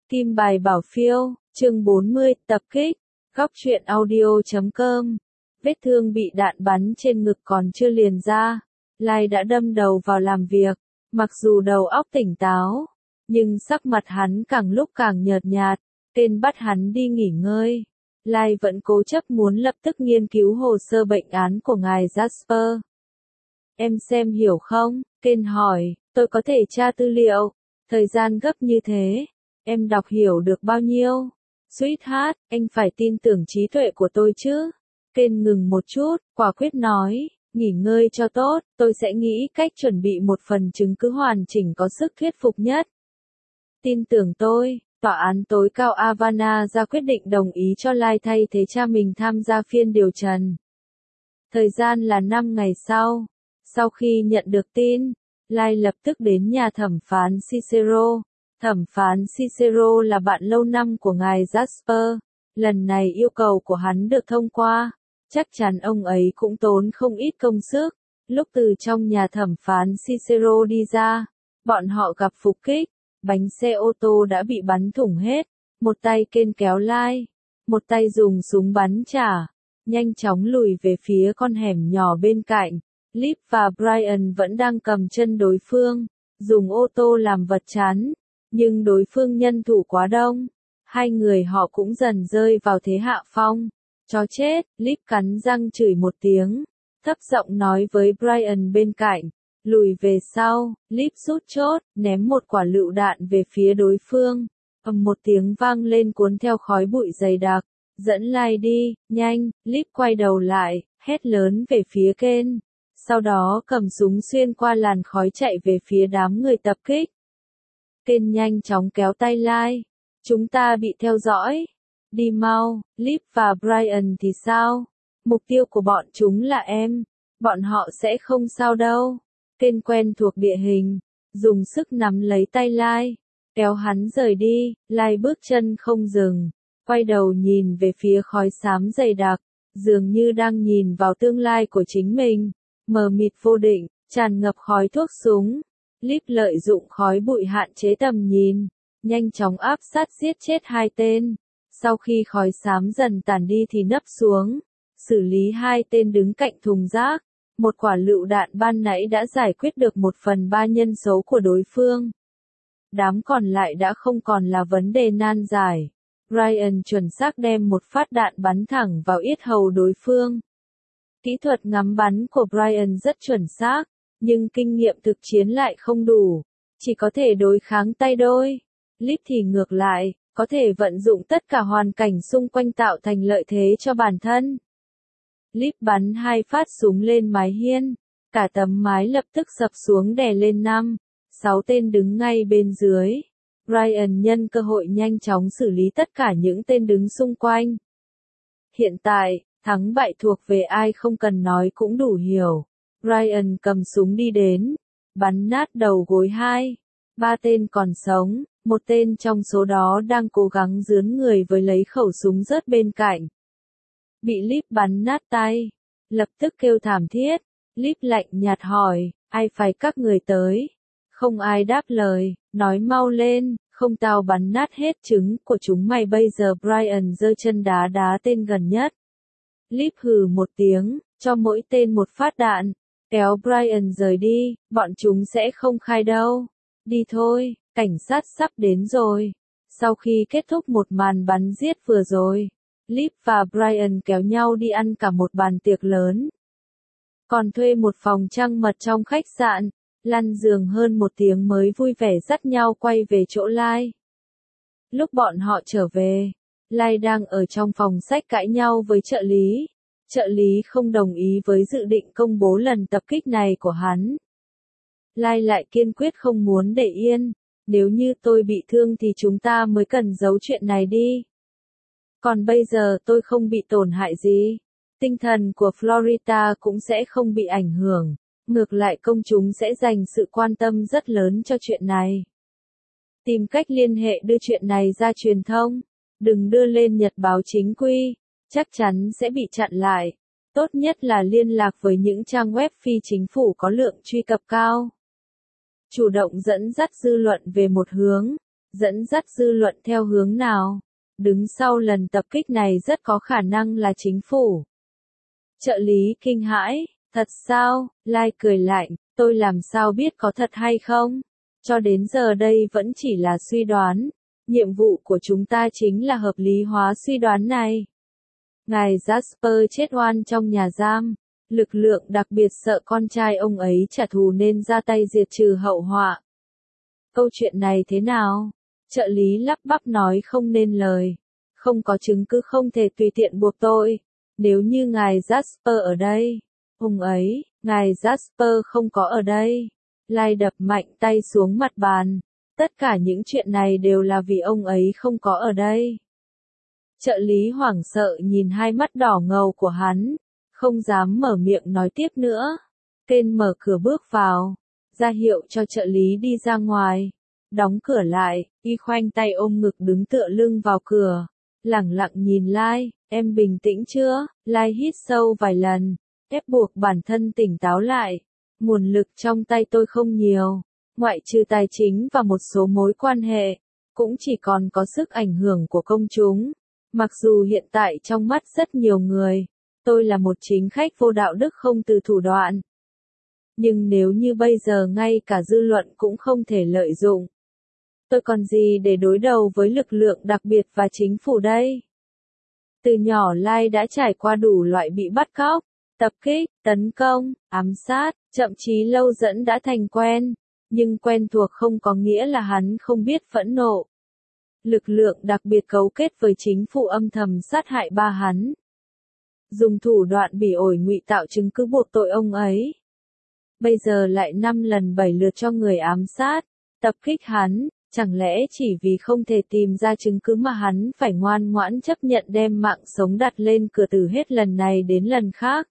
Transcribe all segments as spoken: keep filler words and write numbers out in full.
Kim bài bảo phiêu, chương bốn mươi, tập kích, góc truyện audio chấm com. Vết thương bị đạn bắn trên ngực còn chưa liền ra, Lai đã đâm đầu vào làm việc, mặc dù đầu óc tỉnh táo, nhưng sắc mặt hắn càng lúc càng nhợt nhạt, tên bắt hắn đi nghỉ ngơi. Lai vẫn cố chấp muốn lập tức nghiên cứu hồ sơ bệnh án của ngài Jasper. Em xem hiểu không? Ken hỏi, tôi có thể tra tư liệu, thời gian gấp như thế, em đọc hiểu được bao nhiêu? Sweetheart, anh phải tin tưởng trí tuệ của tôi chứ? Ken ngừng một chút, quả quyết nói, nghỉ ngơi cho tốt, tôi sẽ nghĩ cách chuẩn bị một phần chứng cứ hoàn chỉnh có sức thuyết phục nhất. Tin tưởng tôi. Tòa án tối cao Havana ra quyết định đồng ý cho Lai thay thế cha mình tham gia phiên điều trần. Thời gian là năm ngày sau. Sau khi nhận được tin, Lai lập tức đến nhà thẩm phán Cicero. Thẩm phán Cicero là bạn lâu năm của ngài Jasper. Lần này yêu cầu của hắn được thông qua. Chắc chắn ông ấy cũng tốn không ít công sức. Lúc từ trong nhà thẩm phán Cicero đi ra, bọn họ gặp phục kích. Bánh xe ô tô đã bị bắn thủng hết, một tay Ken kéo Lai, một tay dùng súng bắn trả, nhanh chóng lùi về phía con hẻm nhỏ bên cạnh. Liv và Brian vẫn đang cầm chân đối phương, dùng ô tô làm vật chắn, nhưng đối phương nhân thủ quá đông, hai người họ cũng dần rơi vào thế hạ phong. Chó chết, Liv cắn răng chửi một tiếng, thấp giọng nói với Brian bên cạnh. Lùi về sau, Liv rút chốt, ném một quả lựu đạn về phía đối phương. Ầm một tiếng vang lên cuốn theo khói bụi dày đặc, dẫn Lai đi, nhanh. Liv quay đầu lại, hét lớn về phía Ken. Sau đó cầm súng xuyên qua làn khói chạy về phía đám người tập kích. Ken nhanh chóng kéo tay Lai. Chúng ta bị theo dõi. Đi mau. Liv và Brian thì sao? Mục tiêu của bọn chúng là em. Bọn họ sẽ không sao đâu. Ken quen thuộc địa hình, dùng sức nắm lấy tay Lai, kéo hắn rời đi. Lai bước chân không dừng, quay đầu nhìn về phía khói xám dày đặc, dường như đang nhìn vào tương lai của chính mình, mờ mịt vô định, tràn ngập khói thuốc súng. Liv lợi dụng khói bụi hạn chế tầm nhìn, nhanh chóng áp sát giết chết hai tên. Sau khi khói xám dần tàn đi thì nấp xuống, xử lý hai tên đứng cạnh thùng rác. Một quả lựu đạn ban nãy đã giải quyết được một phần ba nhân số của đối phương. Đám còn lại đã không còn là vấn đề nan giải. Brian chuẩn xác đem một phát đạn bắn thẳng vào yết hầu đối phương. Kỹ thuật ngắm bắn của Brian rất chuẩn xác, nhưng kinh nghiệm thực chiến lại không đủ, chỉ có thể đối kháng tay đôi. Liv thì ngược lại, có thể vận dụng tất cả hoàn cảnh xung quanh tạo thành lợi thế cho bản thân. Liv bắn hai phát súng lên mái hiên, cả tấm mái lập tức sập xuống đè lên năm, sáu tên đứng ngay bên dưới. Brian nhân cơ hội nhanh chóng xử lý tất cả những tên đứng xung quanh. Hiện tại, thắng bại thuộc về ai không cần nói cũng đủ hiểu. Brian cầm súng đi đến, bắn nát đầu gối hai, ba tên còn sống, một tên trong số đó đang cố gắng giướn người với lấy khẩu súng rớt bên cạnh. Bị Liv bắn nát tay, lập tức kêu thảm thiết. Liv lạnh nhạt hỏi, ai phải các người tới? Không ai đáp lời, nói mau lên, không tao bắn nát hết trứng của chúng mày bây giờ. Brian giơ chân đá đá tên gần nhất. Liv hừ một tiếng, cho mỗi tên một phát đạn, kéo Brian rời đi, bọn chúng sẽ không khai đâu. Đi thôi, cảnh sát sắp đến rồi. Sau khi kết thúc một màn bắn giết vừa rồi, Liv và Brian kéo nhau đi ăn cả một bàn tiệc lớn. Còn thuê một phòng trăng mật trong khách sạn, lăn giường hơn một tiếng mới vui vẻ dắt nhau quay về chỗ Lai. Lúc bọn họ trở về, Lai đang ở trong phòng sách cãi nhau với trợ lý. Trợ lý không đồng ý với dự định công bố lần tập kích này của hắn. Lai lại kiên quyết không muốn để yên. Nếu như tôi bị thương thì chúng ta mới cần giấu chuyện này đi. Còn bây giờ tôi không bị tổn hại gì. Tinh thần của Florida cũng sẽ không bị ảnh hưởng. Ngược lại công chúng sẽ dành sự quan tâm rất lớn cho chuyện này. Tìm cách liên hệ đưa chuyện này ra truyền thông. Đừng đưa lên nhật báo chính quy. Chắc chắn sẽ bị chặn lại. Tốt nhất là liên lạc với những trang web phi chính phủ có lượng truy cập cao. Chủ động dẫn dắt dư luận về một hướng. dẫn dắt dư luận theo hướng nào. Đứng sau lần tập kích này rất có khả năng là chính phủ. Trợ lý kinh hãi, thật sao? Lai cười lạnh, tôi làm sao biết có thật hay không? Cho đến giờ đây vẫn chỉ là suy đoán. Nhiệm vụ của chúng ta chính là hợp lý hóa suy đoán này. Ngài Jasper chết oan trong nhà giam. Lực lượng đặc biệt sợ con trai ông ấy trả thù nên ra tay diệt trừ hậu họa. Câu chuyện này thế nào? Trợ lý lắp bắp nói không nên lời. Không có chứng cứ không thể tùy tiện buộc tôi. Nếu như ngài Jasper ở đây. Ông ấy, ngài Jasper không có ở đây. Lai đập mạnh tay xuống mặt bàn. Tất cả những chuyện này đều là vì ông ấy không có ở đây. Trợ lý hoảng sợ nhìn hai mắt đỏ ngầu của hắn. Không dám mở miệng nói tiếp nữa. Kên mở cửa bước vào. Ra hiệu cho trợ lý đi ra ngoài. Đóng cửa lại, y khoanh tay ôm ngực đứng tựa lưng vào cửa. Lẳng lặng nhìn Lai, em bình tĩnh chưa? Lai hít sâu vài lần, ép buộc bản thân tỉnh táo lại. Nguồn lực trong tay tôi không nhiều, ngoại trừ tài chính và một số mối quan hệ, cũng chỉ còn có sức ảnh hưởng của công chúng. Mặc dù hiện tại trong mắt rất nhiều người, tôi là một chính khách vô đạo đức không từ thủ đoạn. Nhưng nếu như bây giờ ngay cả dư luận cũng không thể lợi dụng, tôi còn gì để đối đầu với lực lượng đặc biệt và chính phủ đây? Từ nhỏ Lai đã trải qua đủ loại bị bắt cóc, tập kích, tấn công, ám sát, thậm chí lâu dẫn đã thành quen. Nhưng quen thuộc không có nghĩa là hắn không biết phẫn nộ. Lực lượng đặc biệt cấu kết với chính phủ âm thầm sát hại ba hắn. Dùng thủ đoạn bỉ ổi ngụy tạo chứng cứ buộc tội ông ấy. Bây giờ lại năm lần bảy lượt cho người ám sát, tập kích hắn. Chẳng lẽ chỉ vì không thể tìm ra chứng cứ mà hắn phải ngoan ngoãn chấp nhận đem mạng sống đặt lên cửa từ hết lần này đến lần khác?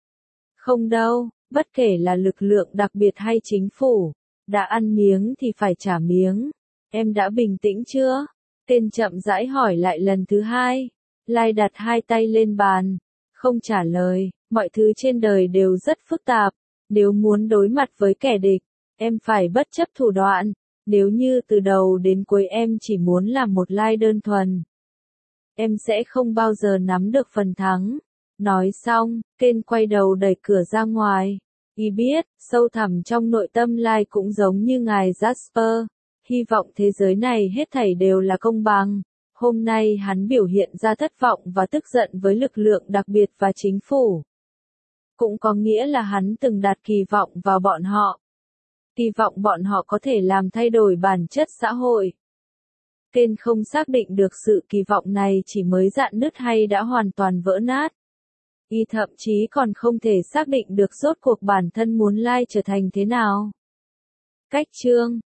Không đâu, bất kể là lực lượng đặc biệt hay chính phủ, đã ăn miếng thì phải trả miếng. Em đã bình tĩnh chưa? Tên chậm rãi hỏi lại lần thứ hai. Lai đặt hai tay lên bàn, không trả lời. Mọi thứ trên đời đều rất phức tạp. Nếu muốn đối mặt với kẻ địch, em phải bất chấp thủ đoạn. Nếu như từ đầu đến cuối em chỉ muốn làm một Lai đơn thuần, em sẽ không bao giờ nắm được phần thắng. Nói xong, Kên quay đầu đẩy cửa ra ngoài. Y biết, sâu thẳm trong nội tâm Lai cũng giống như ngài Jasper. Hy vọng thế giới này hết thảy đều là công bằng. Hôm nay hắn biểu hiện ra thất vọng và tức giận với lực lượng đặc biệt và chính phủ. Cũng có nghĩa là hắn từng đặt kỳ vọng vào bọn họ. Kỳ vọng bọn họ có thể làm thay đổi bản chất xã hội. Kên không xác định được sự kỳ vọng này chỉ mới rạn nứt hay đã hoàn toàn vỡ nát. Y thậm chí còn không thể xác định được rốt cuộc bản thân muốn Lai trở thành thế nào. Cách chương